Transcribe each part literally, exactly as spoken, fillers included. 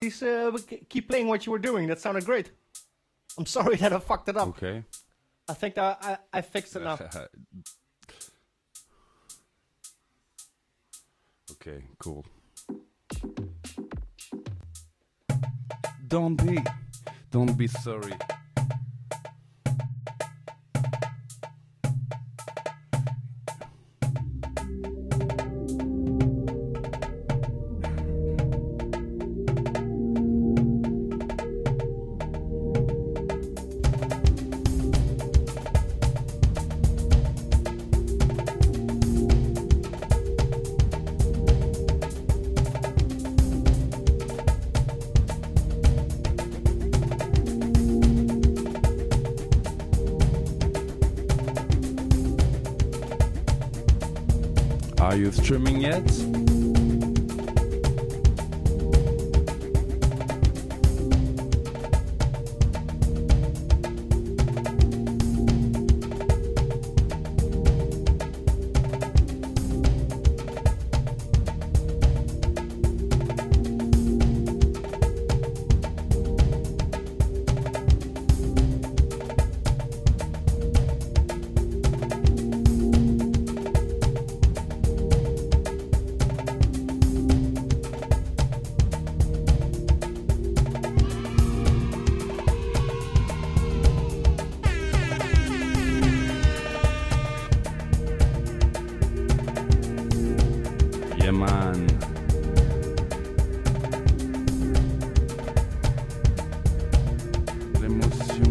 please uh, keep playing what you were doing. That sounded great. I'm sorry that I fucked it up. Okay. I think that I, I fixed it now. Okay, cool. Don't be, don't be sorry. Are you streaming yet? Yeah, man. L'émotion.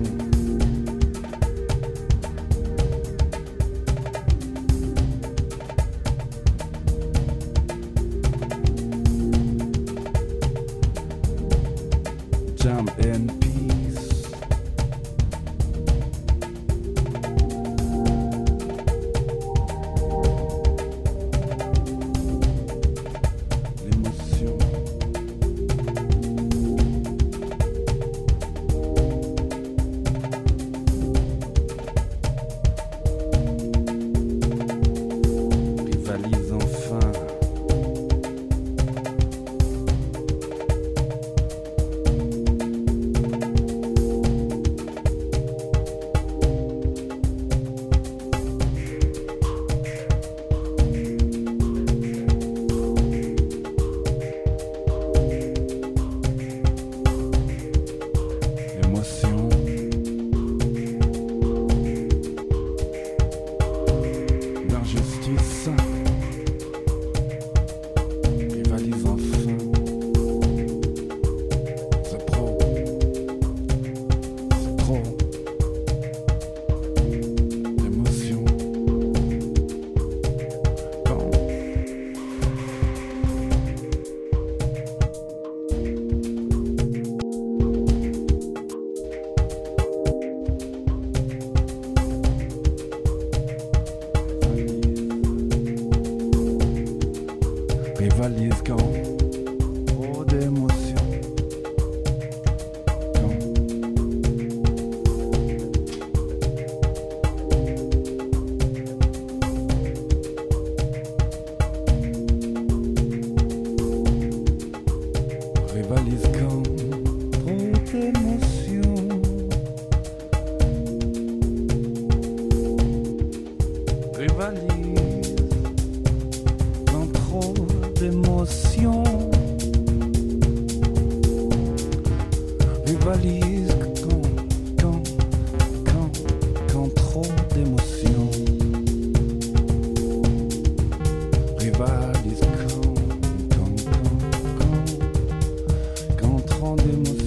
Jump in peace. L'émotion. Rivalise enfin. Émotion. L'injustice. Rivalise enfin. C'est pro. C'est trop. Émotion. Quand. Rivalise quand. Trop d'émotions. Quand. Rivalise quand. Trop d'émotions. Rivalise quand trop d'émotions. Rivalise quand, quand, quand, quand trop d'émotions. Rivalise quand, quand, quand, quand, quand trop d'émotions.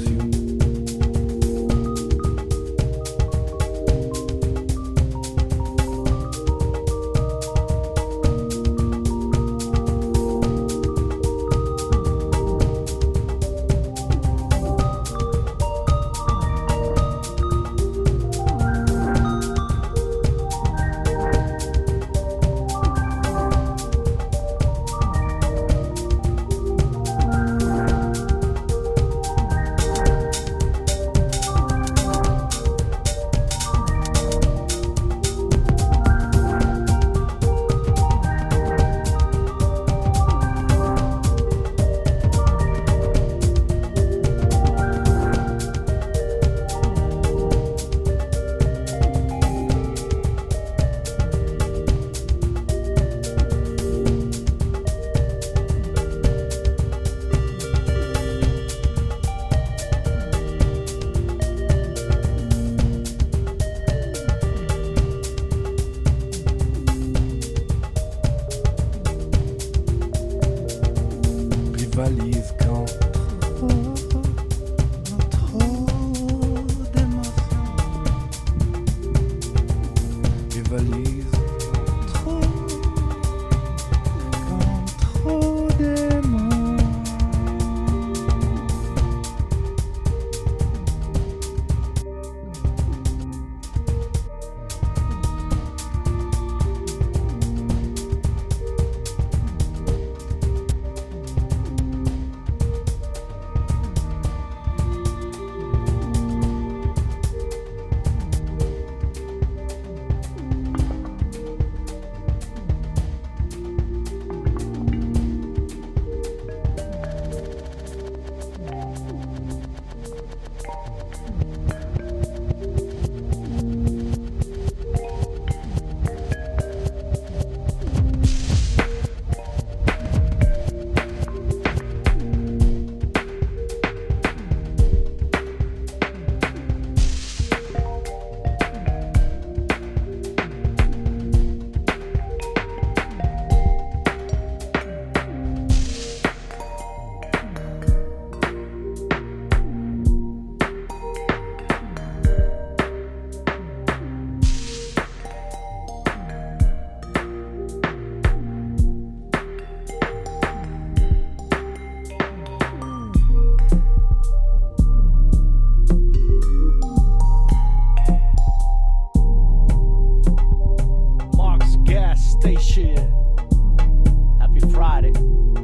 station. Happy Friday.